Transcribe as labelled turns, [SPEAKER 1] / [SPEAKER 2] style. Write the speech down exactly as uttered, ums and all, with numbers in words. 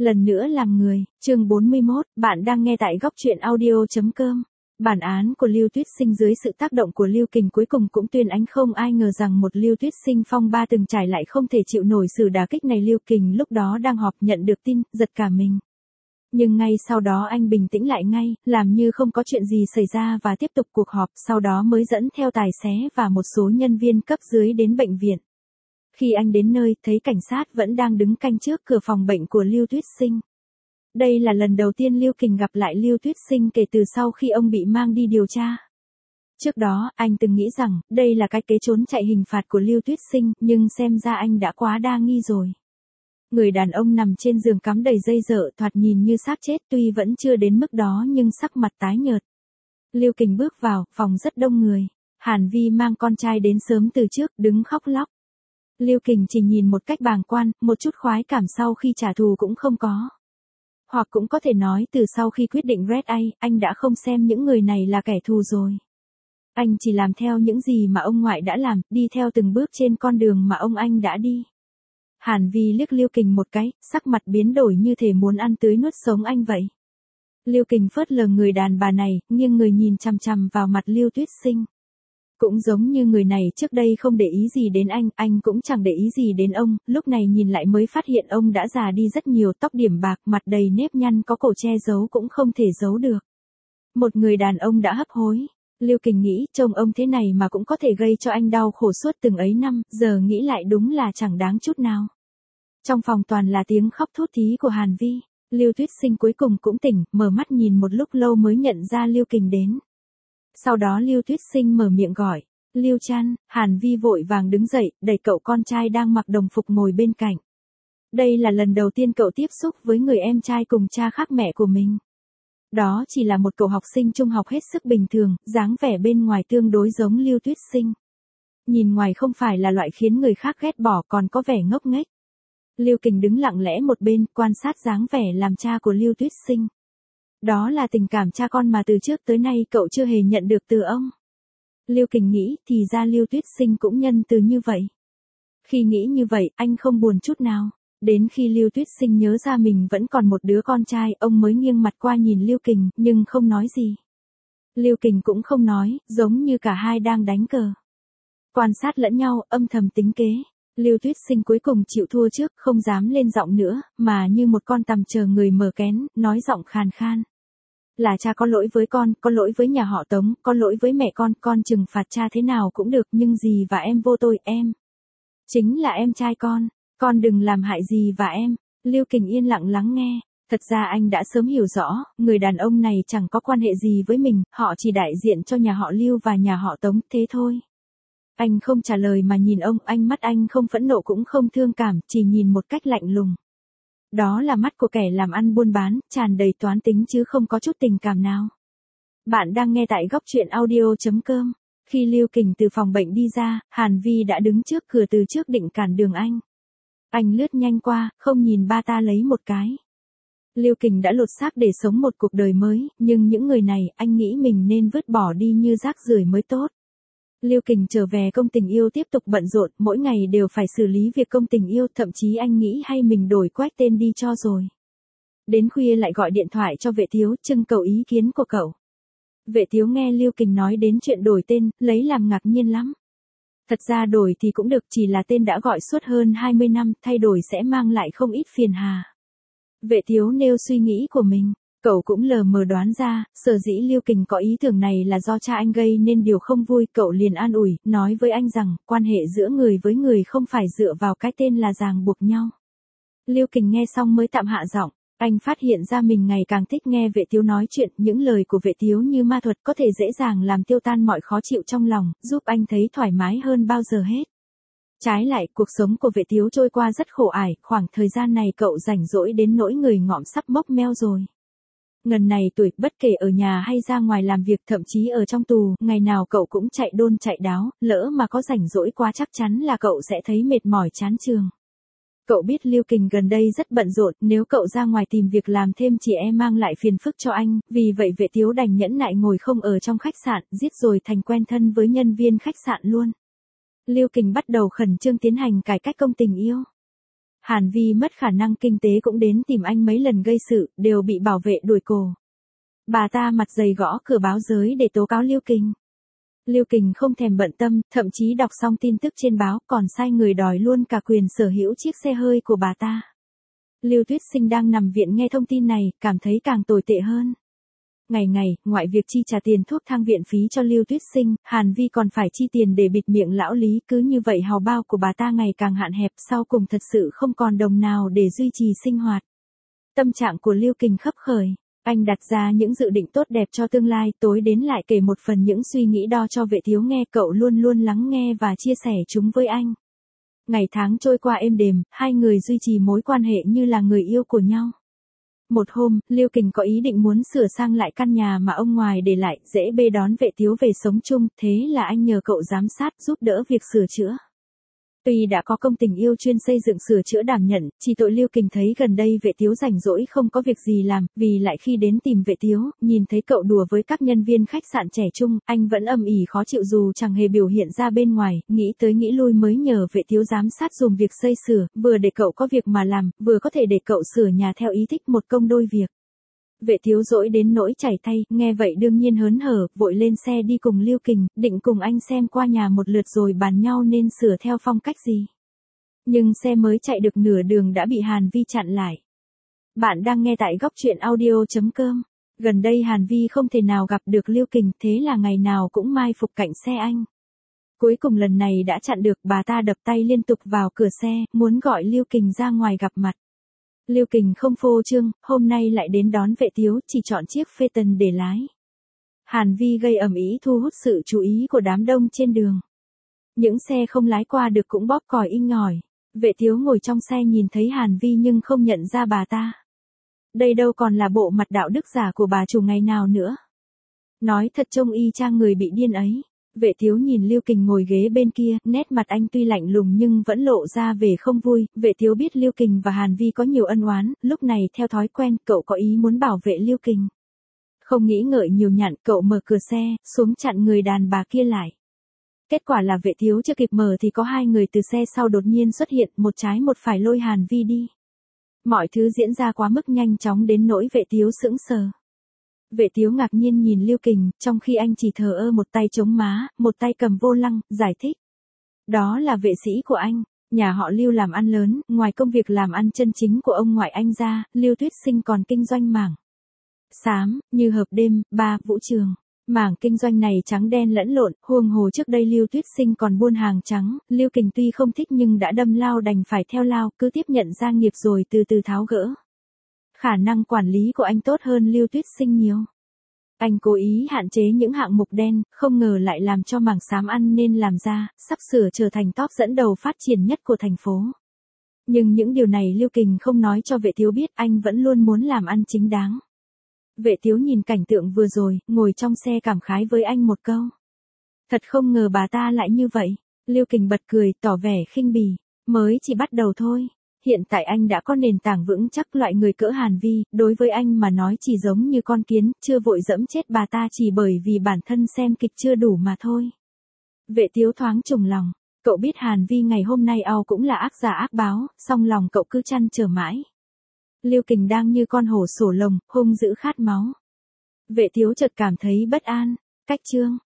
[SPEAKER 1] Lần nữa làm người, chương bốn mươi mốt, bạn đang nghe tại góc truyện audio.com. Bản án của Lưu Tuyết Sinh dưới sự tác động của Lưu Kình cuối cùng cũng tuyên án, không ai ngờ rằng một Lưu Tuyết Sinh phong ba từng trải lại không thể chịu nổi sự đả kích này. Lưu Kình lúc đó đang họp nhận được tin, giật cả mình. Nhưng ngay sau đó anh bình tĩnh lại ngay, làm như không có chuyện gì xảy ra và tiếp tục cuộc họp, sau đó mới dẫn theo tài xế và một số nhân viên cấp dưới đến bệnh viện. Khi anh đến nơi, thấy cảnh sát vẫn đang đứng canh trước cửa phòng bệnh của Lưu Tuyết Sinh. Đây là lần đầu tiên Lưu Kình gặp lại Lưu Tuyết Sinh kể từ sau khi ông bị mang đi điều tra. Trước đó, anh từng nghĩ rằng, đây là cái kế trốn chạy hình phạt của Lưu Tuyết Sinh, nhưng xem ra anh đã quá đa nghi rồi. Người đàn ông nằm trên giường cắm đầy dây dợ, thoạt nhìn như xác chết, tuy vẫn chưa đến mức đó nhưng sắc mặt tái nhợt. Lưu Kình bước vào, phòng rất đông người. Hàn Vi mang con trai đến sớm từ trước, đứng khóc lóc. Lưu Kình chỉ nhìn một cách bàng quan, một chút khoái cảm sau khi trả thù cũng không có. Hoặc cũng có thể nói từ sau khi quyết định Red A, anh đã không xem những người này là kẻ thù rồi. Anh chỉ làm theo những gì mà ông ngoại đã làm, đi theo từng bước trên con đường mà ông anh đã đi. Hàn Vi liếc Lưu Kình một cái, sắc mặt biến đổi như thể muốn ăn tươi nuốt sống anh vậy. Lưu Kình phớt lờ người đàn bà này, nghiêng người nhìn chằm chằm vào mặt Lưu Tuyết Sinh. Cũng giống như người này trước đây không để ý gì đến anh, anh cũng chẳng để ý gì đến ông, lúc này nhìn lại mới phát hiện ông đã già đi rất nhiều, tóc điểm bạc, mặt đầy nếp nhăn, có cổ che giấu cũng không thể giấu được. Một người đàn ông đã hấp hối. Lưu Kình nghĩ, trông ông thế này mà cũng có thể gây cho anh đau khổ suốt từng ấy năm, giờ nghĩ lại đúng là chẳng đáng chút nào. Trong phòng toàn là tiếng khóc thút thí của Hàn Vi. Lưu Tuyết Sinh cuối cùng cũng tỉnh, mở mắt nhìn một lúc lâu mới nhận ra Lưu Kình đến. Sau đó Lưu Tuyết Sinh mở miệng gọi, Lưu Trăn. Hàn Vi vội vàng đứng dậy, đẩy cậu con trai đang mặc đồng phục ngồi bên cạnh. Đây là lần đầu tiên cậu tiếp xúc với người em trai cùng cha khác mẹ của mình. Đó chỉ là một cậu học sinh trung học hết sức bình thường, dáng vẻ bên ngoài tương đối giống Lưu Tuyết Sinh. Nhìn ngoài không phải là loại khiến người khác ghét bỏ, còn có vẻ ngốc nghếch. Lưu Kình đứng lặng lẽ một bên, quan sát dáng vẻ làm cha của Lưu Tuyết Sinh. Đó là tình cảm cha con mà từ trước tới nay cậu chưa hề nhận được từ ông. Lưu Kình nghĩ, thì ra Lưu Tuyết Sinh cũng nhân từ như vậy. Khi nghĩ như vậy, anh không buồn chút nào. Đến khi Lưu Tuyết Sinh nhớ ra mình vẫn còn một đứa con trai, ông mới nghiêng mặt qua nhìn Lưu Kình, nhưng không nói gì. Lưu Kình cũng không nói, giống như cả hai đang đánh cờ. Quan sát lẫn nhau, âm thầm tính kế. Lưu Tuyết Sinh cuối cùng chịu thua trước, không dám lên giọng nữa, mà như một con tằm chờ người mở kén, nói giọng khàn khan. Là cha có lỗi với con, có lỗi với nhà họ Tống, có lỗi với mẹ con, con trừng phạt cha thế nào cũng được, nhưng dì và em vô tội, em. Chính là em trai con, con đừng làm hại dì và em. Lưu Kình yên lặng lắng nghe. Thật ra anh đã sớm hiểu rõ, người đàn ông này chẳng có quan hệ gì với mình, họ chỉ đại diện cho nhà họ Lưu và nhà họ Tống, thế thôi. Anh không trả lời mà nhìn ông, ánh mắt anh không phẫn nộ cũng không thương cảm, chỉ nhìn một cách lạnh lùng. Đó là mắt của kẻ làm ăn buôn bán, tràn đầy toán tính chứ không có chút tình cảm nào. Bạn đang nghe tại góc truyện audio.com. Khi Lưu Kình từ phòng bệnh đi ra, Hàn Vi đã đứng trước cửa từ trước định cản đường anh. Anh lướt nhanh qua, không nhìn ba ta lấy một cái. Lưu Kình đã lột xác để sống một cuộc đời mới, nhưng những người này, anh nghĩ mình nên vứt bỏ đi như rác rưởi mới tốt. Lưu Kình trở về công tình yêu tiếp tục bận rộn, mỗi ngày đều phải xử lý việc công tình yêu, thậm chí anh nghĩ hay mình đổi quách tên đi cho rồi. Đến khuya lại gọi điện thoại cho Vệ Tiếu, trưng cầu ý kiến của cậu. Vệ Tiếu nghe Lưu Kình nói đến chuyện đổi tên, lấy làm ngạc nhiên lắm. Thật ra đổi thì cũng được, chỉ là tên đã gọi suốt hơn hai mươi năm, thay đổi sẽ mang lại không ít phiền hà. Vệ Tiếu nêu suy nghĩ của mình. Cậu cũng lờ mờ đoán ra, sở dĩ Lưu Kình có ý tưởng này là do cha anh gây nên điều không vui, cậu liền an ủi, nói với anh rằng, quan hệ giữa người với người không phải dựa vào cái tên là ràng buộc nhau. Lưu Kình nghe xong mới tạm hạ giọng, anh phát hiện ra mình ngày càng thích nghe Vệ Tiếu nói chuyện, những lời của Vệ Tiếu như ma thuật có thể dễ dàng làm tiêu tan mọi khó chịu trong lòng, giúp anh thấy thoải mái hơn bao giờ hết. Trái lại, cuộc sống của Vệ Tiếu trôi qua rất khổ ải, khoảng thời gian này cậu rảnh rỗi đến nỗi người ngõm sắp mốc meo rồi. Ngần này tuổi, bất kể ở nhà hay ra ngoài làm việc, thậm chí ở trong tù, ngày nào cậu cũng chạy đôn chạy đáo, lỡ mà có rảnh rỗi quá chắc chắn là cậu sẽ thấy mệt mỏi chán chường. Cậu biết Lưu Kình gần đây rất bận rộn, nếu cậu ra ngoài tìm việc làm thêm chỉ e mang lại phiền phức cho anh, vì vậy Vệ Tiếu đành nhẫn nại ngồi không ở trong khách sạn, giết rồi thành quen thân với nhân viên khách sạn luôn. Lưu Kình bắt đầu khẩn trương tiến hành cải cách công tình yêu. Hàn Vi mất khả năng kinh tế cũng đến tìm anh mấy lần gây sự, đều bị bảo vệ đuổi cổ. Bà ta mặt dày gõ cửa báo giới để tố cáo Lưu Kình. Lưu Kình không thèm bận tâm, thậm chí đọc xong tin tức trên báo còn sai người đòi luôn cả quyền sở hữu chiếc xe hơi của bà ta. Lưu Tuyết Sinh đang nằm viện nghe thông tin này, cảm thấy càng tồi tệ hơn. Ngày ngày, ngoại việc chi trả tiền thuốc thang viện phí cho Lưu Tuyết Sinh, Hàn Vi còn phải chi tiền để bịt miệng lão Lý, cứ như vậy hào bao của bà ta ngày càng hạn hẹp, sau cùng thật sự không còn đồng nào để duy trì sinh hoạt. Tâm trạng của Lưu Kình khấp khởi, anh đặt ra những dự định tốt đẹp cho tương lai, tối đến lại kể một phần những suy nghĩ đo cho Vệ Thiếu nghe, cậu luôn luôn lắng nghe và chia sẻ chúng với anh. Ngày tháng trôi qua êm đềm, hai người duy trì mối quan hệ như là người yêu của nhau. Một hôm, Lưu Kình có ý định muốn sửa sang lại căn nhà mà ông ngoài để lại, dễ bê đón Vệ Tiếu về sống chung, thế là anh nhờ cậu giám sát giúp đỡ việc sửa chữa. Tuy đã có công tình yêu chuyên xây dựng sửa chữa đảm nhận, chỉ tội Lưu Kình thấy gần đây Vệ Tiếu rảnh rỗi không có việc gì làm, vì lại khi đến tìm Vệ Tiếu, nhìn thấy cậu đùa với các nhân viên khách sạn trẻ trung, anh vẫn âm ỉ khó chịu dù chẳng hề biểu hiện ra bên ngoài, nghĩ tới nghĩ lui mới nhờ Vệ Tiếu giám sát dùm việc xây sửa, vừa để cậu có việc mà làm, vừa có thể để cậu sửa nhà theo ý thích, một công đôi việc. Vệ Tiếu dỗi đến nỗi chảy tay, nghe vậy đương nhiên hớn hở, vội lên xe đi cùng Lưu Kình, định cùng anh xem qua nhà một lượt rồi bàn nhau nên sửa theo phong cách gì. Nhưng xe mới chạy được nửa đường đã bị Hàn Vi chặn lại. Bạn đang nghe tại góc truyện audio chấm com. Gần đây Hàn Vi không thể nào gặp được Lưu Kình, thế là ngày nào cũng mai phục cạnh xe anh. Cuối cùng lần này đã chặn được, bà ta đập tay liên tục vào cửa xe, muốn gọi Lưu Kình ra ngoài gặp mặt. Lưu Kình không phô trương, hôm nay lại đến đón Vệ Tiếu, chỉ chọn chiếc Phaeton để lái. Hàn Vi gây ầm ĩ thu hút sự chú ý của đám đông trên đường. Những xe không lái qua được cũng bóp còi inh ỏi. Vệ Tiếu ngồi trong xe nhìn thấy Hàn Vi nhưng không nhận ra bà ta. Đây đâu còn là bộ mặt đạo đức giả của bà chủ ngày nào nữa. Nói thật trông y chang người bị điên ấy. Vệ Tiếu nhìn Lưu Kình ngồi ghế bên kia, nét mặt anh tuy lạnh lùng nhưng vẫn lộ ra vẻ không vui. Vệ Tiếu biết Lưu Kình và Hàn Vi có nhiều ân oán, lúc này theo thói quen, cậu có ý muốn bảo vệ Lưu Kình. Không nghĩ ngợi nhiều nhặn, cậu mở cửa xe, xuống chặn người đàn bà kia lại. Kết quả là Vệ Tiếu chưa kịp mở thì có hai người từ xe sau đột nhiên xuất hiện, một trái một phải lôi Hàn Vi đi. Mọi thứ diễn ra quá mức nhanh chóng đến nỗi Vệ Tiếu sững sờ. Vệ Tiếu ngạc nhiên nhìn Lưu Kình, trong khi anh chỉ thờ ơ một tay chống má, một tay cầm vô lăng, giải thích. Đó là vệ sĩ của anh, nhà họ Lưu làm ăn lớn, ngoài công việc làm ăn chân chính của ông ngoại anh ra, Lưu Tuyết Sinh còn kinh doanh mảng xám, như hộp đêm, ba, vũ trường. Mảng kinh doanh này trắng đen lẫn lộn, huống hồ trước đây Lưu Tuyết Sinh còn buôn hàng trắng, Lưu Kình tuy không thích nhưng đã đâm lao đành phải theo lao, cứ tiếp nhận gia nghiệp rồi từ từ tháo gỡ. Khả năng quản lý của anh tốt hơn Lưu Tuyết Sinh nhiều. Anh cố ý hạn chế những hạng mục đen, không ngờ lại làm cho mảng xám ăn nên làm ra, sắp sửa trở thành top dẫn đầu phát triển nhất của thành phố. Nhưng những điều này Lưu Kình không nói cho Vệ Tiếu biết, anh vẫn luôn muốn làm ăn chính đáng. Vệ Tiếu nhìn cảnh tượng vừa rồi, ngồi trong xe cảm khái với anh một câu. Thật không ngờ bà ta lại như vậy. Lưu Kình bật cười, tỏ vẻ khinh bỉ. Mới chỉ bắt đầu thôi. Hiện tại anh đã có nền tảng vững chắc, loại người cỡ Hàn Vi, đối với anh mà nói chỉ giống như con kiến, chưa vội dẫm chết bà ta chỉ bởi vì bản thân xem kịch chưa đủ mà thôi. Vệ Tiếu thoáng trùng lòng. Cậu biết Hàn Vi ngày hôm nay ao cũng là ác giả ác báo, song lòng cậu cứ chăn trở mãi. Lưu Kình đang như con hổ sổ lồng, hung dữ khát máu. Vệ Tiếu chợt cảm thấy bất an. Cách chương